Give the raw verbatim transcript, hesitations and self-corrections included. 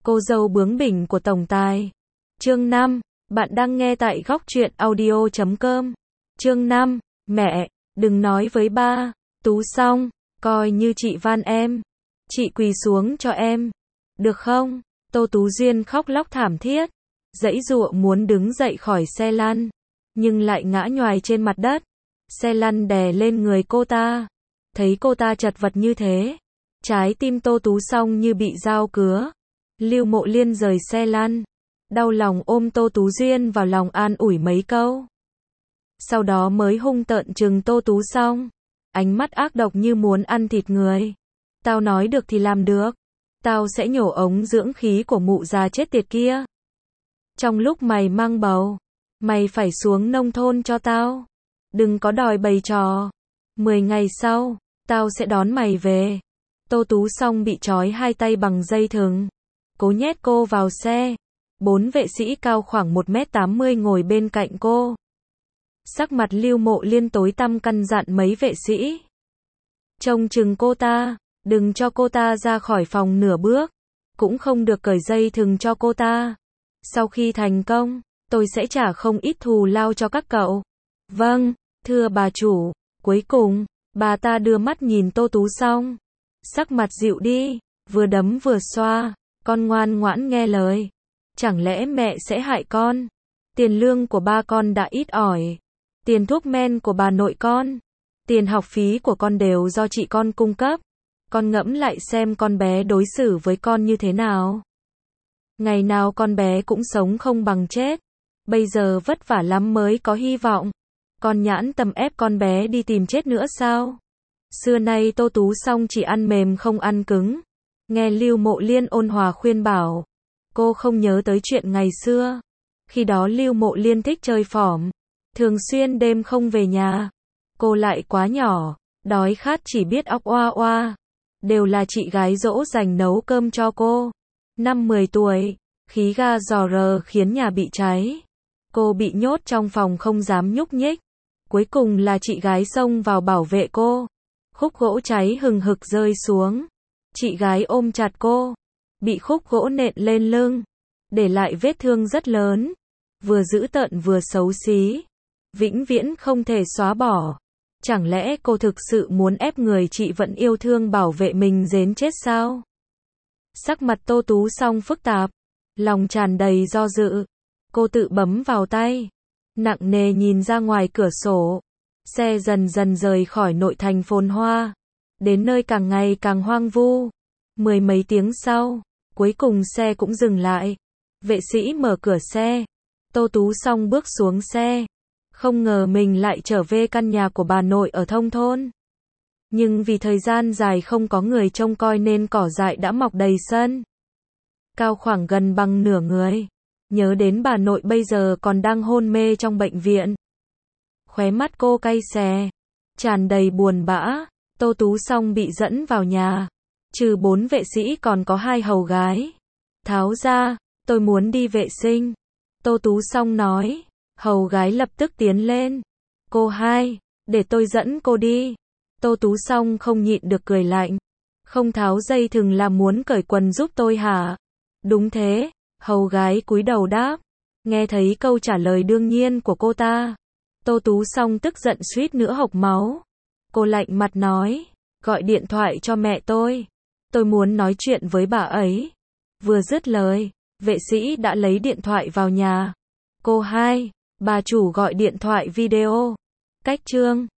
Cô dâu bướng bỉnh của tổng tài. Chương năm. Bạn đang nghe tại góc truyện audio chấm com. Chương năm. Mẹ, đừng nói với ba. Tú xong, coi như chị van em. Chị quỳ xuống cho em. Được không? Tô Tú Duyên khóc lóc thảm thiết. Giãy giụa muốn đứng dậy khỏi xe lăn. Nhưng lại ngã nhoài trên mặt đất. Xe lăn đè lên người cô ta. Thấy cô ta chật vật như thế. Trái tim Tô Tú Xong như bị dao cứa. Lưu Mộ Liên rời xe lăn. Đau lòng ôm Tô Tú Duyên vào lòng an ủi mấy câu. Sau đó mới hung tợn trừng Tô Tú Xong. Ánh mắt ác độc như muốn ăn thịt người. Tao nói được thì làm được. Tao sẽ nhổ ống dưỡng khí của mụ già chết tiệt kia. Trong lúc mày mang bầu, mày phải xuống nông thôn cho tao. Đừng có đòi bày trò. Mười ngày sau, tao sẽ đón mày về. Tô Tú Xong bị trói hai tay bằng dây thừng. Cố nhét cô vào xe. Bốn vệ sĩ cao khoảng một mét tám mươi ngồi bên cạnh cô. Sắc mặt Lưu Mộ Liên tối tăm căn dặn mấy vệ sĩ. Trông chừng cô ta, đừng cho cô ta ra khỏi phòng nửa bước. Cũng không được cởi dây thừng cho cô ta. Sau khi thành công, tôi sẽ trả không ít thù lao cho các cậu. Vâng, thưa bà chủ. Cuối cùng, bà ta đưa mắt nhìn Tô Tú Xong. Sắc mặt dịu đi, vừa đấm vừa xoa. Con ngoan ngoãn nghe lời. Chẳng lẽ mẹ sẽ hại con? Tiền lương của ba con đã ít ỏi. Tiền thuốc men của bà nội con. Tiền học phí của con đều do chị con cung cấp. Con ngẫm lại xem con bé đối xử với con như thế nào. Ngày nào con bé cũng sống không bằng chết. Bây giờ vất vả lắm mới có hy vọng. Con nhãn tâm ép con bé đi tìm chết nữa sao? Xưa nay Tô Tú Xong chỉ ăn mềm không ăn cứng. Nghe Lưu Mộ Liên ôn hòa khuyên bảo. Cô không nhớ tới chuyện ngày xưa. Khi đó Lưu Mộ Liên thích chơi phỏm. Thường xuyên đêm không về nhà. Cô lại quá nhỏ. Đói khát chỉ biết óc oa oa. Đều là chị gái dỗ dành nấu cơm cho cô. Năm mười tuổi. Khí ga giò rờ khiến nhà bị cháy. Cô bị nhốt trong phòng không dám nhúc nhích. Cuối cùng là chị gái xông vào bảo vệ cô. Khúc gỗ cháy hừng hực rơi xuống. Chị gái ôm chặt cô. Bị khúc gỗ nện lên lưng. Để lại vết thương rất lớn. Vừa dữ tợn vừa xấu xí. Vĩnh viễn không thể xóa bỏ. Chẳng lẽ cô thực sự muốn ép người chị vẫn yêu thương bảo vệ mình đến chết sao? Sắc mặt Tô Tú Xong phức tạp. Lòng tràn đầy do dự. Cô tự bấm vào tay. Nặng nề nhìn ra ngoài cửa sổ. Xe dần dần rời khỏi nội thành phồn hoa. Đến nơi càng ngày càng hoang vu. Mười mấy tiếng sau, cuối cùng xe cũng dừng lại. Vệ sĩ mở cửa xe. Tô Tú Xong bước xuống xe. Không ngờ mình lại trở về căn nhà của bà nội ở nông thôn. Nhưng vì thời gian dài không có người trông coi nên cỏ dại đã mọc đầy sân. Cao khoảng gần bằng nửa người. Nhớ đến bà nội bây giờ còn đang hôn mê trong bệnh viện. Khóe mắt cô cay xè. Tràn đầy buồn bã. Tô Tú Xong bị dẫn vào nhà. Trừ bốn vệ sĩ còn có hai hầu gái. Tháo ra, tôi muốn đi vệ sinh. Tô Tú Xong nói. Hầu gái lập tức tiến lên. Cô hai, để tôi dẫn cô đi. Tô Tú Xong không nhịn được cười lạnh. Không tháo dây thừng là muốn cởi quần giúp tôi hả? Đúng thế, hầu gái cúi đầu đáp. Nghe thấy câu trả lời đương nhiên của cô ta. Tô Tú Xong tức giận suýt nữa hộc máu. Cô lạnh mặt nói. Gọi điện thoại cho mẹ tôi. Tôi muốn nói chuyện với bà ấy. Vừa dứt lời, vệ sĩ đã lấy điện thoại vào nhà. Cô hai, bà chủ gọi điện thoại video. Cách chương.